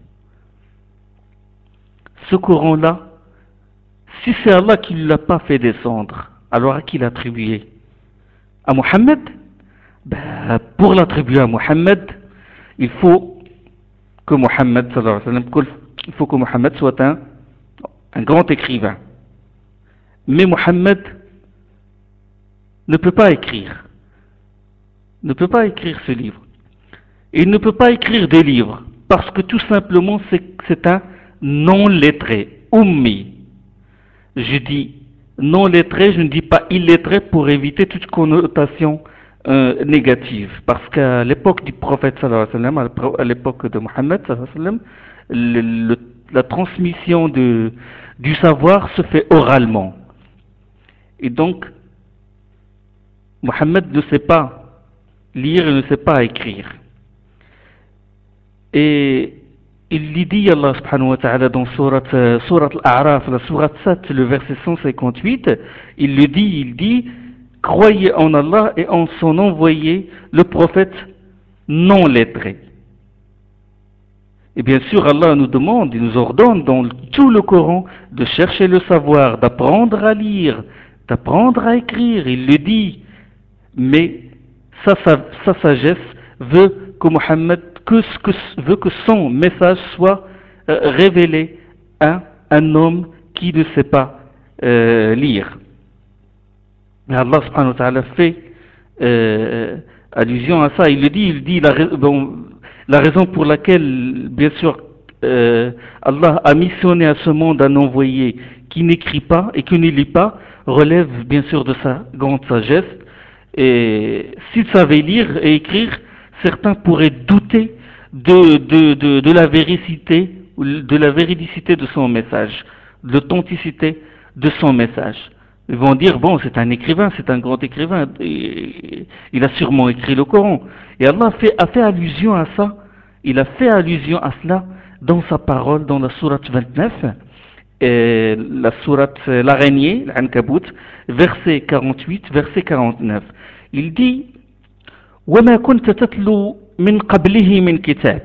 S1: Ce Coran-là, si c'est Allah qui ne l'a pas fait descendre, alors à qui l'attribuer? À Mohammed? Ben, pour l'attribuer à Mohammed, il faut que Mohammed, sallallahu alayhi wa sallam, il faut que Mohammed soit un, un grand écrivain. Mais Mohammed ne peut pas écrire, ne peut pas écrire ce livre. Il ne peut pas écrire des livres parce que tout simplement c'est un non-lettré, ummi. Je dis non-lettré, je ne dis pas illettré pour éviter toute connotation euh, négative. Parce qu'à l'époque du prophète sallallahu alayhi wa sallam, à l'époque de Mohammed sallallahu alayhi wa sallam, le, le, la transmission de, du savoir se fait oralement. Et donc, Mohammed ne sait pas lire et ne sait pas écrire. Et il lui dit, Allah subhanahu wa ta'ala, dans surat, euh, surat Al-A'raf, la surat sept, le verset cent cinquante-huit, il le dit, il dit, croyez en Allah et en son envoyé, le prophète non lettré. Et bien sûr, Allah nous demande, il nous ordonne dans tout le Coran de chercher le savoir, d'apprendre à lire, d'apprendre à écrire, il le dit. Mais sa, sa, sa sagesse veut que Mohammed, que, que, veut que son message soit euh, révélé à un homme qui ne sait pas euh, lire. Mais Allah subhanahu wa ta'ala fait euh, allusion à ça. Il le dit, il dit la, bon, la raison pour laquelle, bien sûr, euh, Allah a missionné à ce monde un envoyé qui n'écrit pas et qui ne lit pas, relève bien sûr de sa grande sagesse. Et s'il savait lire et écrire, certains pourraient douter de, de, de, de la véracité, de la véridicité de son message, de l'authenticité de son message. Ils vont dire, bon, c'est un écrivain, c'est un grand écrivain, et il a sûrement écrit le Coran. Et Allah fait, a fait allusion à ça, il a fait allusion à cela dans sa parole, dans la sourate vingt-neuf, et la sourate l'araignée, l'Ankabut, verset quarante-huit, verset quarante-neuf. Il dit وما كنت تتلو من قبله من كتاب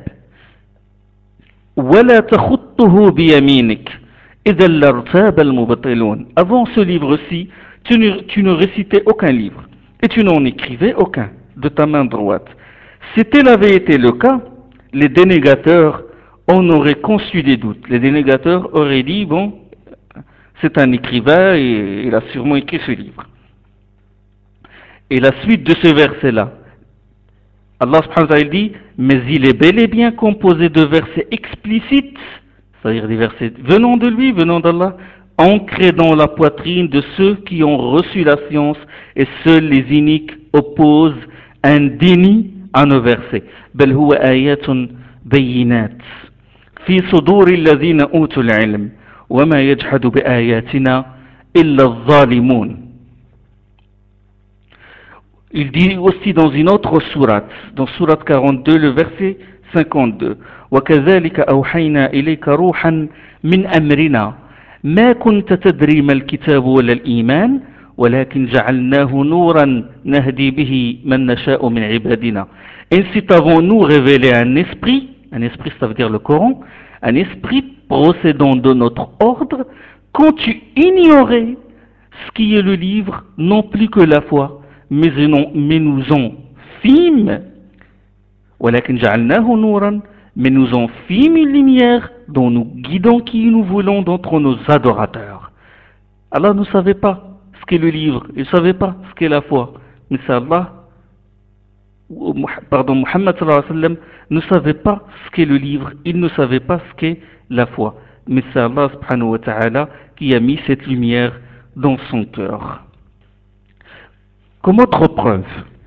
S1: ولا تخطه بيمينك إذا لارتاب المبطلون. Avant ce livre-ci, tu ne, tu ne récitais aucun livre et tu n'en écrivais aucun de ta main droite. Si tel avait été le cas, les dénégateurs en auraient conçu des doutes. Les dénégateurs auraient dit, bon, c'est un écrivain et il a sûrement écrit ce livre. Et la suite de ce verset-là, Allah subhanahu wa ta'ala dit, mais il est bel et bien composé de versets explicites, c'est-à-dire des versets venant de lui, venant d'Allah, ancrés dans la poitrine de ceux qui ont reçu la science, et seuls les iniques opposent un déni à nos versets. بل هو آيات بينات في صدور الذين أوتوا العلم وما يجحد بآياتنا إلا الظالمون. Il dit aussi dans une autre sourate, dans sourate quarante-deux, le verset cinquante-deux, وَكَذَلِكَ أَوْحَيْنَا إِلَيْكَ رُوحًا مِنْ أَمْرِنَا مَا كُنْتَ تَدْرِي مَا الْكِتَابُ وَلَا الْإِيمَانُ وَلَكِنْ جَعَلْنَاهُ نُورًا نَهْدِي بِهِ مَنْ نَشَاءُ مِنْ عِبَادِنَا. Ainsi t'avons-nous révélé un esprit, un esprit ça veut dire le Coran, un esprit procédant de notre ordre, quand tu ignorais ce qui est le livre, non plus que la foi, mais nous en fîmes ولكن جعلناه نورا, mais nous en fîmes une lumière dont nous guidons qui nous voulons d'entre nos adorateurs. Allah ne savait pas ce qu'est le livre, il ne savait pas ce qu'est la foi, mais c'est Allah, pardon, Muhammad sallallahu alayhi wa sallam ne savait pas ce qu'est le livre, il ne savait pas ce qu'est la foi, mais c'est Allah subhanahu wa ta'ala qui a mis cette lumière dans son cœur. Comme autre preuve,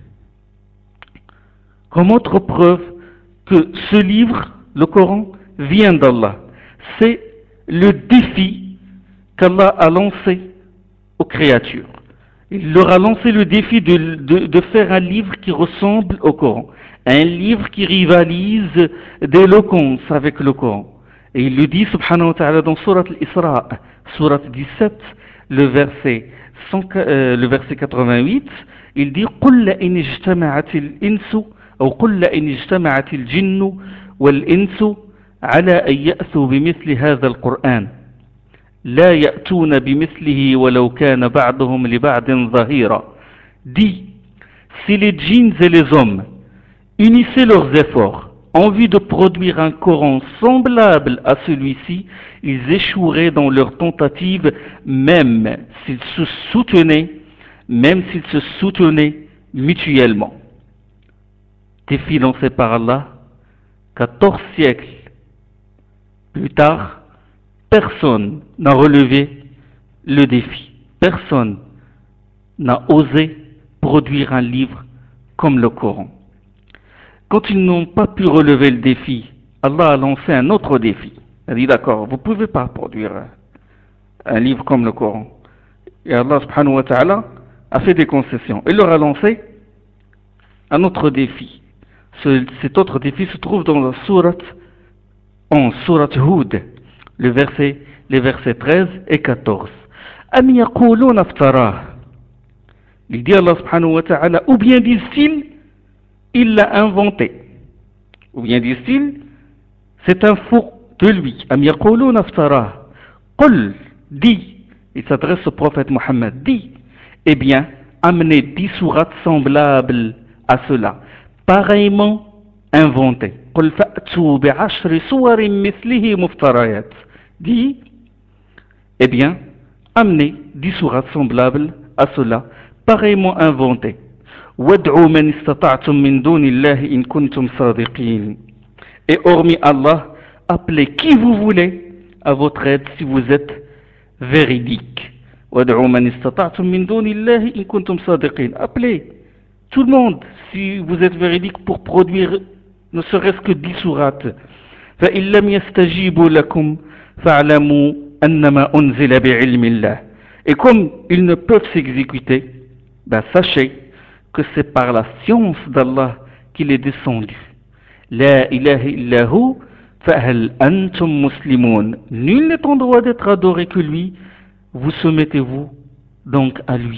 S1: comme autre preuve que ce livre, le Coran, vient d'Allah, c'est le défi qu'Allah a lancé aux créatures. Il leur a lancé le défi de, de, de faire un livre qui ressemble au Coran, un livre qui rivalise d'éloquence avec le Coran. Et il le dit, subhanahu wa ta'ala, dans Surat al-Isra, Surat dix-sept, le verset, cent, euh, le verset quatre-vingt-huit, il dit قُلْ لَإِنِ اجْتَمَعَتِ الْإِنسُ أو قُلْ لَإِنِ اجْتَمَعَتِ الْجِنُّ وَالْإِنسُ على أن يأتوا بمثل هذا القرآن لا يأتون بمثله ولو كان بعضهم لبعض ظهيرا. Dit, si les djinns et les hommes unissaient leurs efforts en vue de produire un Coran semblable à celui-ci, ils échoueraient dans leur tentative, même s'ils se soutenaient, même s'ils se soutenaient mutuellement. Défi lancé par Allah, quatorze siècles plus tard, personne n'a relevé le défi. Personne n'a osé produire un livre comme le Coran. Quand ils n'ont pas pu relever le défi, Allah a lancé un autre défi. Il a dit d'accord, vous ne pouvez pas produire un livre comme le Coran. Et Allah subhanahu wa ta'ala a fait des concessions. Il leur a lancé un autre défi. Ce, cet autre défi se trouve dans la sourate onze, sourate Hud, le verset, les versets treize et quatorze. Am yaquluna iftarah. Il dit Allah subhanahu wa ta'ala, ou bien disent-ils, il l'a inventé. Ou bien disent-ils, c'est un faux de lui. Am yaquluna iftarah. Qul, dit, il s'adresse au prophète Mohammed, dit, eh bien, amenez dix sourates semblables à cela, pareillement inventées. Qul fa'tu bi'ashri suwarin mislihi muftarayat. Dit, eh bien, amenez dix sourates semblables à cela, pareillement inventées. Wad'u man istata'tum min dunillahi in kuntum sadiqin. Et hormis Allah, appelez qui vous voulez à votre aide si vous êtes véridique. Wad'u man istata'tum min dunillahi in kuntum sadiqin. Appelez tout le monde si vous êtes véridique pour produire ne serait-ce que dix sourates. فإن لم يستجيبوا لكم فاعلموا أنما أنزل بعلم الله. Et comme ils ne peuvent s'exécuter, ben sachez que c'est par la science d'Allah qu'il est descendu. La ilaha illahu fahal antum muslimun. Nul n'est en droit d'être adoré que lui. Vous soumettez-vous donc à lui.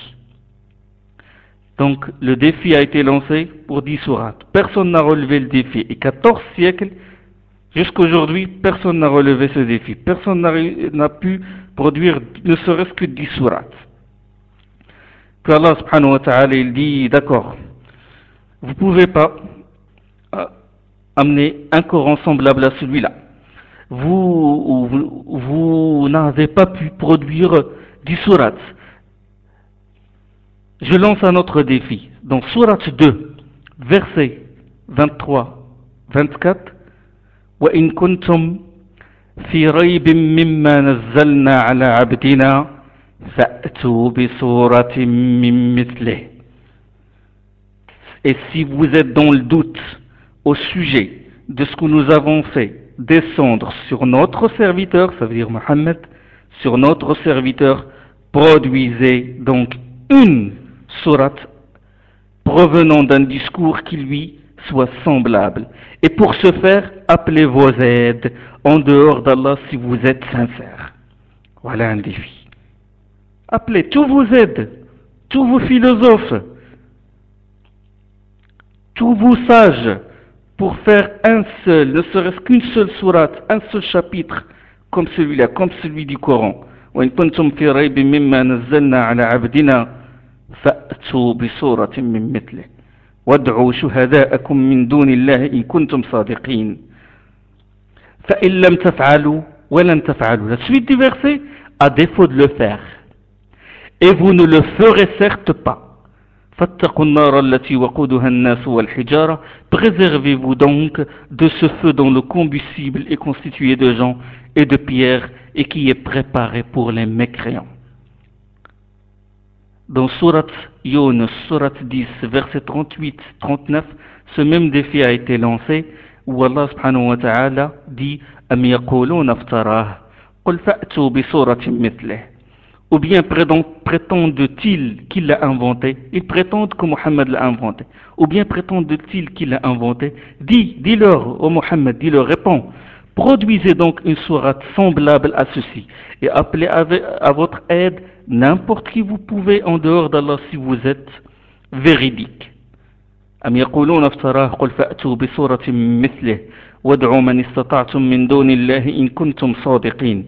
S1: Donc le défi a été lancé pour dix sourates. Personne n'a relevé le défi. Et quatorze siècles, jusqu'aujourd'hui, personne n'a relevé ce défi. Personne n'a pu produire ne serait-ce que dix sourates. Que Allah subhanahu wa ta'ala il dit, d'accord, vous ne pouvez pas amener un Coran semblable à celui-là. Vous, vous, vous n'avez pas pu produire dix sourates. Je lance un autre défi. Dans sourate deux, versets vingt-trois vingt-quatre, وَإِن كُنتُمْ فِي رَيْبٍ مِّمَّا نَزَّلْنَا عَلَى عَبْدِنَا فَأْتُوا بِسُورَةٍ مِّن مِّثْلِهِ. Et si vous êtes dans le doute au sujet de ce que nous avons fait descendre sur notre serviteur, ça veut dire Mohammed, sur notre serviteur, produisez donc une sourate provenant d'un discours qui lui soit semblable. Et pour ce faire, appelez vos aides en dehors d'Allah si vous êtes sincères. Voilà un défi. Appelez tous vos aides, tous vos philosophes, tous vos sages, pour faire un seul, ne serait-ce qu'une seule sourate, un seul chapitre, comme celui-là, comme celui du Coran. وَإِن كُنتُمْ فِي رَيْبٍ مِّمَّا نَزَّلْنَا عَلَى عَبْدِنَا فَأْتُوا بِسُورَةٍ مِّن مِّثْلِهِ. وادعوا شهداءكم من دون الله إن كنتم صادقين فإن لم تفعلوا ولن تفعلوا. La suite du verset, à défaut de le faire, et vous ne le ferez certes pas. فاتقوا النار التي وقودها الناس والحجارة. Préservez-vous donc de ce feu dont le combustible est constitué de gens et de pierres et qui est préparé pour les mécréants. Dans Surat Yunus, Surat dix, verset trente-huit trente-neuf, ce même défi a été lancé où Allah subhanahu wa ta'ala dit Am yaquluna aftarah qul fa'tu bi suratin mithlih. Ou bien prétendent-ils qu'il l'a inventé? Ils prétendent que Mohammed l'a inventé. Ou bien prétendent-ils qu'il l'a inventé? Dis, dis-leur, ô Mohammed, dis-leur, réponds. Produisez donc une sourate semblable à ceci et appelez à votre aide n'importe qui vous pouvez en dehors d'Allah si vous êtes véridique. أم يقولون افتراه قل فأتوا بسورة مثله وادعوا من استطعتم من دون الله إن كنتم صادقين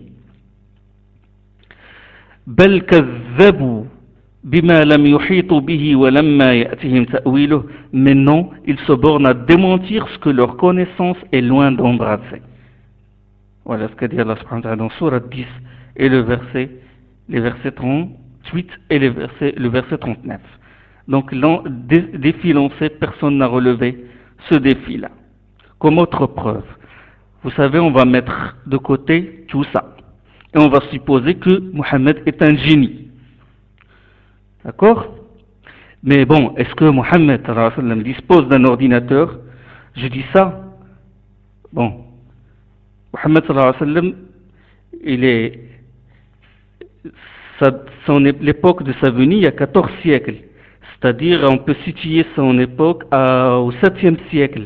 S1: بل كذبوا بما لم يحيطوا به ولما يأتهم تأويله. Mais non, ils se bornent à démentir ce que leur connaissance est loin d'embrasser. Voilà ce qu'a dit Allah subhanahu wa ta'ala dans Surat dix et le verset, les versets trente-huit et les versets, le verset trente-neuf. Donc, dé, défi lancé, personne n'a relevé ce défi-là. Comme autre preuve, vous savez, on va mettre de côté tout ça. Et on va supposer que Mohammed est un génie. D'accord? Mais bon, est-ce que Mohammed dispose d'un ordinateur? Je dis ça. Bon, Mohammed il est, sa, son, l'époque de sa venue il y a quatorze siècles. C'est-à-dire, on peut situer son époque à, au septième siècle.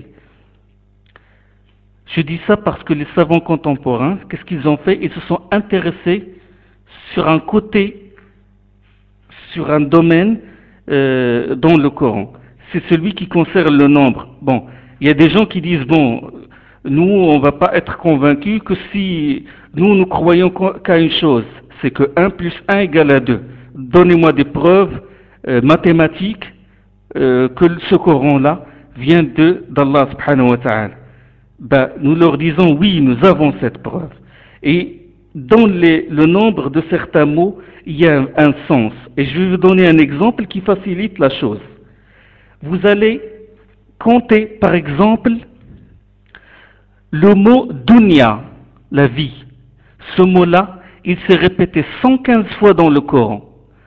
S1: Je dis ça parce que les savants contemporains, qu'est-ce qu'ils ont fait? Ils se sont intéressés sur un côté, sur un domaine euh, dans le Coran. C'est celui qui concerne le nombre. Bon, il y a des gens qui disent, bon, nous, on ne va pas être convaincus que si nous, nous croyons qu'à une chose, c'est que un plus un égale à deux. Donnez-moi des preuves euh, mathématiques euh, que ce Coran-là vient de d'Allah subhanahu wa ta'ala. Ben, nous leur disons oui, nous avons cette preuve. Et dans les, le nombre de certains mots, il y a un, un sens. Et je vais vous donner un exemple qui facilite la chose. Vous allez compter, par exemple, le mot dunya, la vie. Ce mot-là, il s'est répété cent quinze fois dans le Coran.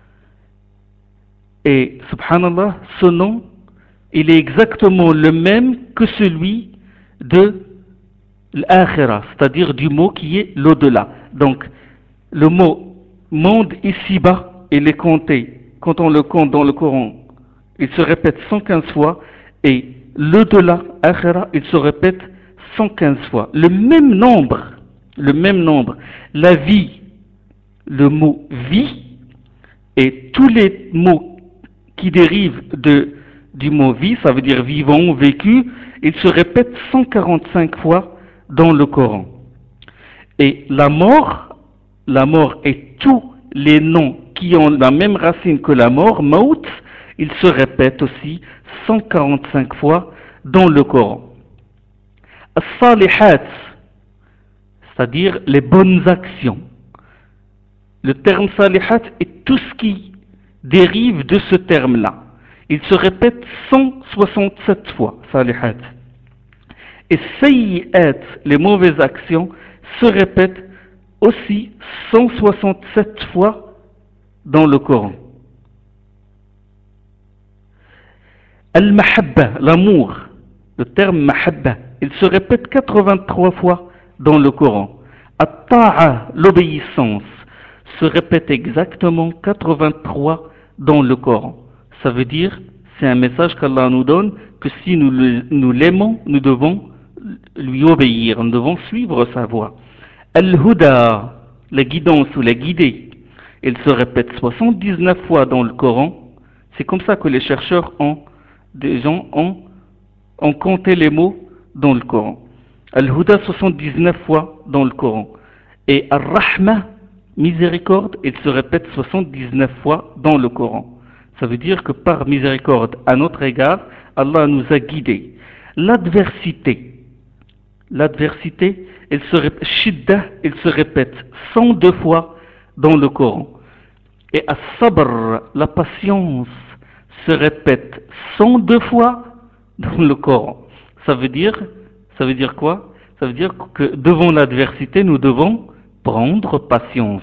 S1: Et, subhanallah, ce nom, il est exactement le même que celui de l'akhira, c'est-à-dire du mot qui est l'au-delà. Donc, le mot monde ici-bas, il est compté, quand on le compte dans le Coran, il se répète cent quinze fois, et l'au-delà, akhira, il se répète cent quinze fois. Le même nombre, le même nombre. La vie, le mot vie, et tous les mots qui dérivent de, du mot vie, ça veut dire vivant, vécu, ils se répètent cent quarante-cinq fois dans le Coran. Et la mort, la mort et tous les noms qui ont la même racine que la mort, maut, ils se répètent aussi cent quarante-cinq fois dans le Coran. As-salihat, c'est-à-dire les bonnes actions. Le terme salihat est tout ce qui dérive de ce terme-là. Il se répète cent soixante-sept fois, salihat. Et sayyi'at, les mauvaises actions, se répètent aussi cent soixante-sept fois dans le Coran. Al-mahabba, l'amour, le terme mahabba, il se répète quatre-vingt-trois fois dans le Coran. At-ta'a, l'obéissance, se répète exactement quatre-vingt-trois dans le Coran. Ça veut dire, c'est un message qu'Allah nous donne, que si nous, nous l'aimons, nous devons lui obéir, nous devons suivre sa voie. Al-Huda, la guidance ou la guidée, il se répète soixante-dix-neuf fois dans le Coran. C'est comme ça que les chercheurs ont, des gens ont, ont compté les mots dans le Coran. Al-Huda, soixante-dix-neuf fois dans le Coran. Et Ar-Rahma, miséricorde, il se répète soixante-dix-neuf fois dans le Coran. Ça veut dire que par miséricorde à notre égard, Allah nous a guidés. L'adversité, l'adversité, elle se répète, shiddah, elle se répète cent deux fois dans le Coran. Et as-sabr, la patience, se répète cent deux fois dans le Coran. Ça veut dire, ça veut dire quoi? Ça veut dire que devant l'adversité, nous devons prendre patience.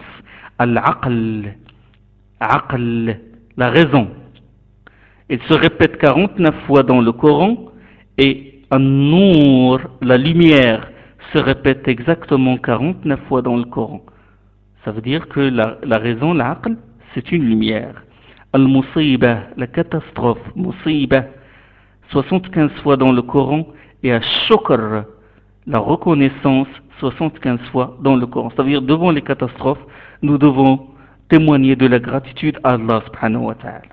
S1: Al-aql, aql, la raison. Il se répète quarante-neuf fois dans le Coran et An-Nour, la lumière, se répète exactement quarante-neuf fois dans le Coran. Ça veut dire que la, la raison, l'aql, c'est une lumière. Al-Musiba, la catastrophe, Musiba, soixante-quinze fois dans le Coran et Ash-Shukr, la reconnaissance, soixante-quinze fois dans le Coran. Ça veut dire devant les catastrophes, nous devons témoigner de la gratitude à Allah subhanahu wa ta'ala.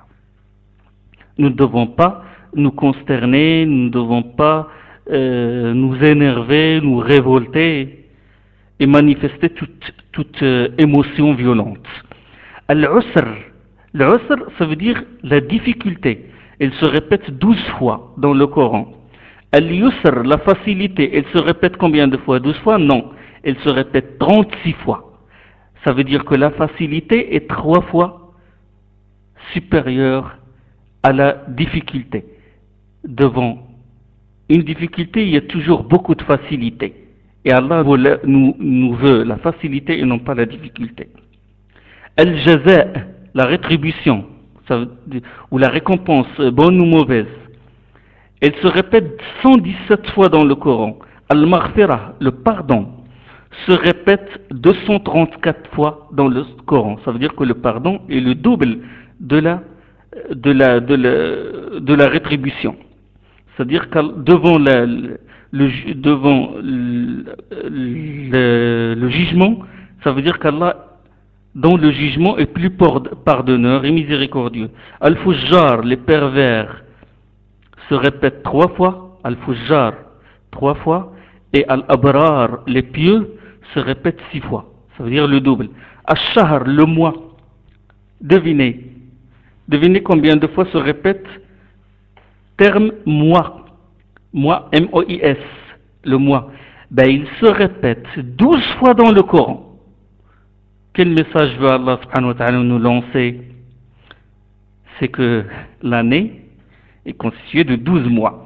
S1: Nous ne devons pas nous consterner, nous ne devons pas euh, nous énerver, nous révolter et manifester toute, toute euh, émotion violente. Al-Usr, l'Usr, ça veut dire la difficulté. Elle se répète douze fois dans le Coran. Al-Yusr, la facilité, elle se répète combien de fois? douze fois? Non, elle se répète trente-six fois. Ça veut dire que la facilité est trois fois supérieure à la difficulté. Devant une difficulté, il y a toujours beaucoup de facilité. Et Allah nous, nous veut la facilité et non pas la difficulté. Al-Jaza, la rétribution, ça, ou la récompense, bonne ou mauvaise, elle se répète cent dix-sept fois dans le Coran. Al-Maghfirah, le pardon, se répète deux cent trente-quatre fois dans le Coran. Ça veut dire que le pardon est le double de la, de la, de la, de la rétribution. C'est-à-dire que devant, la, le, le, devant le, le, le jugement, ça veut dire qu'Allah, dans le jugement, est plus pardonneur et miséricordieux. Al-Fujjar, les pervers, se répète trois fois. Al-Fujjar, trois fois. Et Al-Abrar, les pieux, se répète six fois. Ça veut dire le double. Al-Shahr, le mois. Devinez. Devinez combien de fois se répète terme mois. Mois, M O I S, le mois. Ben, il se répète douze fois dans le Coran. Quel message veut Allah subhanahu wa ta'ala nous lancer? C'est que l'année est constituée de douze mois.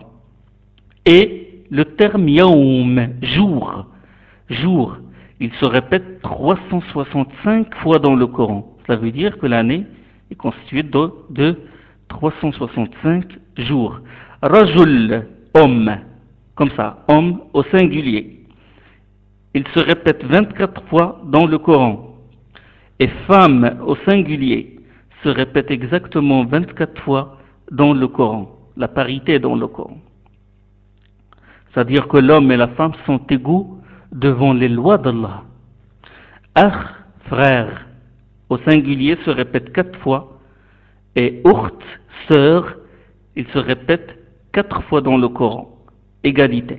S1: Et le terme yaoum, jour, jour, il se répète trois cent soixante-cinq fois dans le Coran. Ça veut dire que l'année est constituée de, de trois cent soixante-cinq jours. Rajul, homme, comme ça, homme au singulier. Il se répète vingt-quatre fois dans le Coran. Et femme au singulier se répète exactement vingt-quatre fois dans le Coran. La parité dans le Coran. C'est-à-dire que l'homme et la femme sont égaux devant les lois d'Allah. Akh, frère, au singulier se répète quatre fois. Et Ukht, sœur, il se répète quatre fois dans le Coran. Égalité.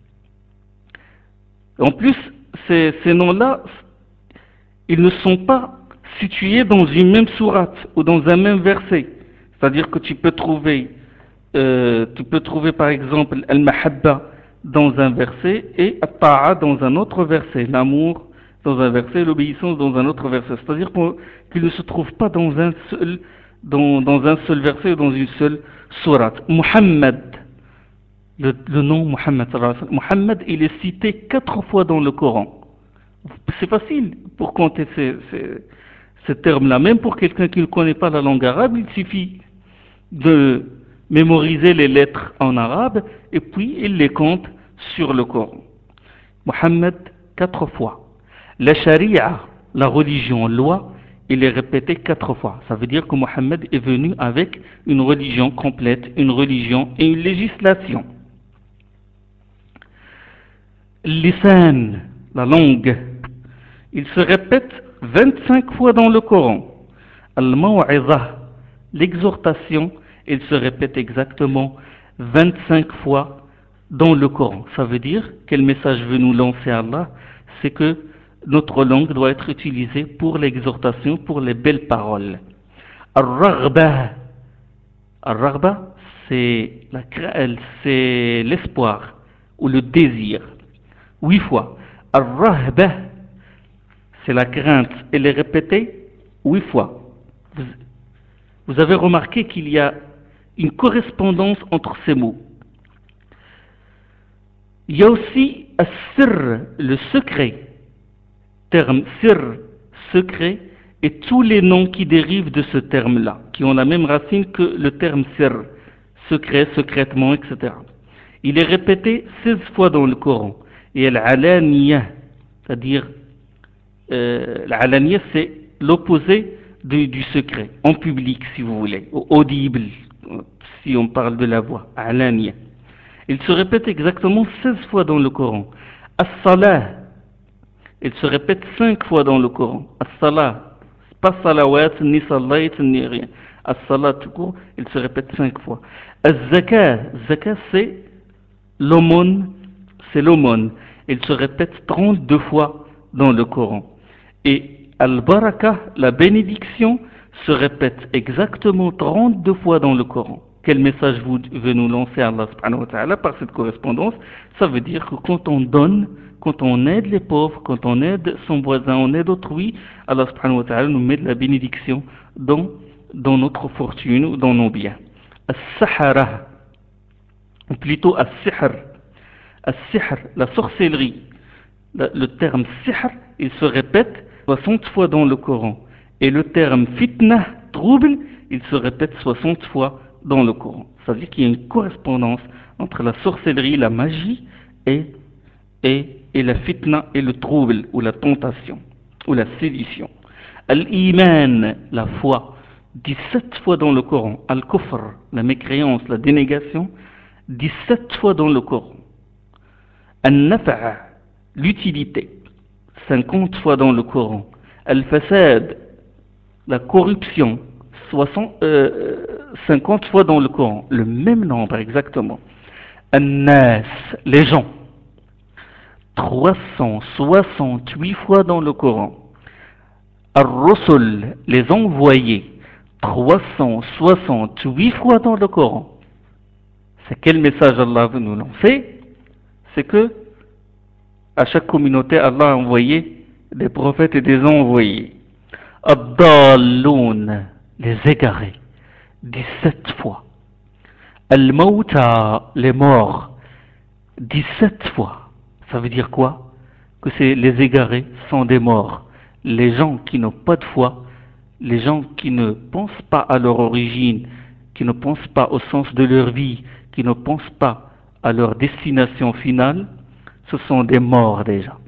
S1: En plus, ces, ces noms-là, ils ne sont pas situés dans une même sourate ou dans un même verset. C'est-à-dire que tu peux trouver, euh, tu peux trouver par exemple Al-Mahabba dans un verset et At-Ta'a dans un autre verset. L'amour dans un verset, l'obéissance dans un autre verset. C'est-à-dire qu'ils ne se trouvent pas dans un seul, dans, dans un seul verset ou dans une seule sourate. Muhammad, le, le nom Muhammad, Muhammad, il est cité quatre fois dans le Coran. C'est facile pour compter ces, ces, ces termes-là. Même pour quelqu'un qui ne connaît pas la langue arabe, il suffit de mémoriser les lettres en arabe et puis il les compte sur le Coran. Mohammed, quatre fois. La charia, la religion, loi, il est répété quatre fois. Ça veut dire que Mohammed est venu avec une religion complète, une religion et une législation. Lisan, la langue, il se répète vingt-cinq fois dans le Coran. Al-Maw'izah, l'exhortation, il se répète exactement vingt-cinq fois dans le Coran. Ça veut dire, quel message veut nous lancer Allah? C'est que notre langue doit être utilisée pour l'exhortation, pour les belles paroles. Ar-Raghba, Ar-Raghba, c'est la c'est l'espoir ou le désir. Huit fois. Ar-rahba, c'est la crainte. Elle est répétée huit fois. Vous, vous avez remarqué qu'il y a une correspondance entre ces mots. Il y a aussi as-sirr, le secret. Terme sirr, secret, et tous les noms qui dérivent de ce terme-là, qui ont la même racine que le terme sirr, secret, secrètement, et cetera. Il est répété seize fois dans le Coran. Et al-alaniya, c'est-à-dire euh, l'alaniya, c'est l'opposé du, du secret, en public si vous voulez, audible, si on parle de la voix, alaniya. Il se répète exactement seize fois dans le Coran. As-salah, il se répète cinq fois dans le Coran. As-salah, pas salawat, ni salayt, ni rien. As-salah tout court, il se répète cinq fois. Az-zakah, zakah c'est l'aumône, c'est l'aumône. Il se répète trente-deux fois dans le Coran. Et al-baraka, la bénédiction, se répète exactement trente-deux fois dans le Coran. Quel message vous veut nous lancer Allah subhanahu wa ta'ala par cette correspondance? Ça veut dire que quand on donne, quand on aide les pauvres, quand on aide son voisin, on aide autrui, Allah subhanahu wa ta'ala nous met de la bénédiction dans, dans notre fortune ou dans nos biens. As-sahara, ou plutôt as-sihr. As-sihr, la sorcellerie. Le, le terme sihr, il se répète soixante fois dans le Coran. Et le terme fitna, trouble, il se répète soixante fois dans le Coran. Ça veut dire qu'il y a une correspondance entre la sorcellerie, la magie et, et, et la fitna et le trouble ou la tentation ou la sédition. Al-Iman, la foi, dix-sept fois dans le Coran. Al-Kufr, la mécréance, la dénégation, dix-sept fois dans le Coran. Al-Nafa'a, l'utilité, cinquante fois dans le Coran. Al-Fasad, la corruption, soixante, euh, cinquante fois dans le Coran, le même nombre exactement. An-Nas, les gens, trois cent soixante-huit fois dans le Coran. Ar-Rusul, les envoyés, trois cent soixante-huit fois dans le Coran. C'est quel message Allah veut nous lancer? C'est que à chaque communauté, Allah a envoyé des prophètes et des envoyés. Ad-Dalloun, les égarés, dix-sept fois. Al-Mawta, les morts, dix-sept fois. Ça veut dire quoi? Que c'est les égarés sont des morts. Les gens qui n'ont pas de foi, les gens qui ne pensent pas à leur origine, qui ne pensent pas au sens de leur vie, qui ne pensent pas à leur destination finale, ce sont des morts déjà.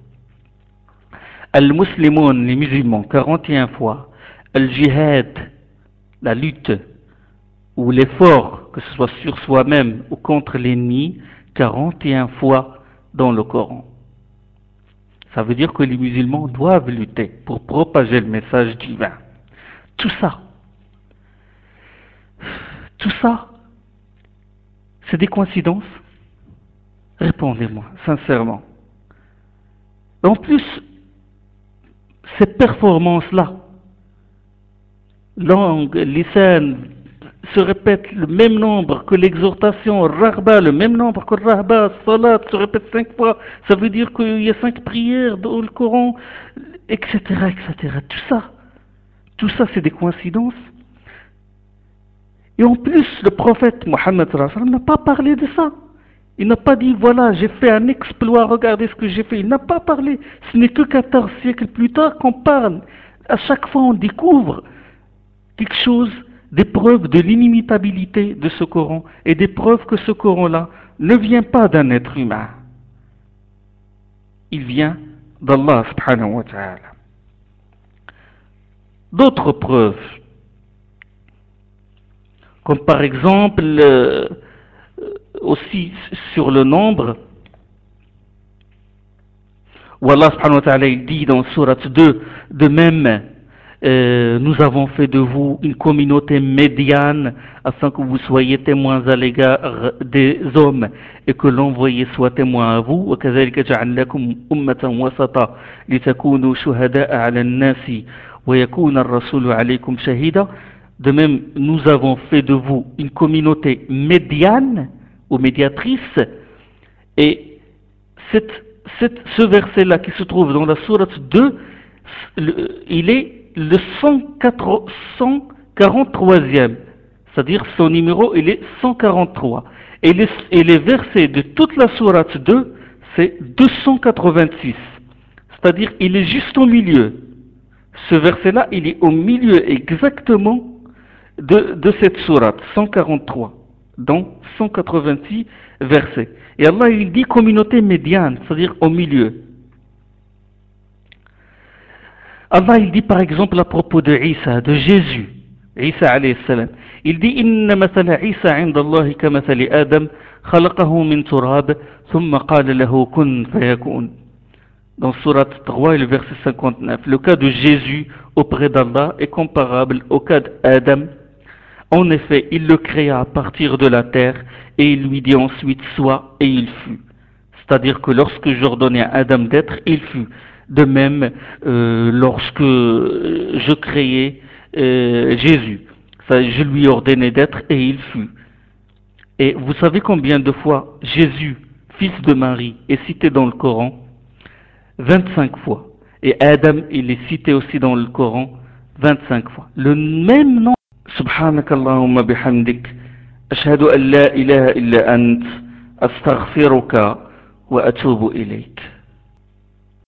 S1: Al-Muslimoun, les musulmans, quarante et un fois. Al-Jihad, la lutte ou l'effort, que ce soit sur soi-même ou contre l'ennemi, quarante et un fois dans le Coran. Ça veut dire que les musulmans doivent lutter pour propager le message divin. Tout ça, tout ça, c'est des coïncidences? Répondez-moi, sincèrement. En plus, ces performances-là, langue, lisan, se répète le même nombre que l'exhortation, rahba, le même nombre que rahba, salat, se répète cinq fois, ça veut dire qu'il y a cinq prières dans le Coran, et cetera, et cetera. Tout ça, tout ça c'est des coïncidences. Et en plus, le prophète Mohammed n'a pas parlé de ça. Il n'a pas dit, voilà, j'ai fait un exploit, regardez ce que j'ai fait. Il n'a pas parlé. Ce n'est que quatorze siècles plus tard qu'on parle. À chaque fois, on découvre quelque chose, des preuves de l'inimitabilité de ce Coran et des preuves que ce Coran-là ne vient pas d'un être humain. Il vient d'Allah subhanahu wa ta'ala. D'autres preuves, comme par exemple euh, aussi sur le nombre, où Allah subhanahu wa ta'ala dit dans Surat deux, de même, euh, nous avons fait de vous une communauté médiane afin que vous soyez témoins à l'égard des hommes et que l'envoyé soit témoin à vous. وكذلك جعلناكم أمة وسطا لتكونوا شهداء على الناس ويكون الرسول عليكم شهيدا. De même, nous avons fait de vous une communauté médiane ou médiatrice. Et cette, cette, ce verset-là qui se trouve dans la sourate deux, le, il est le cent quarante-troisième. C'est-à-dire son numéro, il est cent quarante-trois. Et les, et les versets de toute la sourate deux, c'est deux cent quatre-vingt-six. C'est-à-dire, il est juste au milieu. Ce verset-là, il est au milieu exactement de, de cette sourate, cent quarante-trois, donc cent quatre-vingt-six versets. Et Allah, il dit communauté médiane, c'est-à-dire au milieu. Allah, il dit par exemple à propos de Isa, de Jésus, Isa alayhi salam. Il dit Inna mathala Isa inda Allah ka mathali Adam, khalaqahu min turab, thumma qala lahu kun fayakun. Dans Surat trois et le verset cinquante-neuf, le cas de Jésus auprès d'Allah est comparable au cas d'Adam. En effet, il le créa à partir de la terre et il lui dit ensuite sois et il fut. C'est-à-dire que lorsque j'ordonnais à Adam d'être, il fut. De même, euh, lorsque je créais euh, Jésus, ça, je lui ordonnais d'être et il fut. Et vous savez combien de fois Jésus, fils de Marie, est cité dans le Coran? vingt-cinq fois. Et Adam, il est cité aussi dans le Coran vingt-cinq fois. Le même nom. سبحانك اللهم بحمدك أشهد أن لا إله إلا أنت أستغفرك وأتوب إليك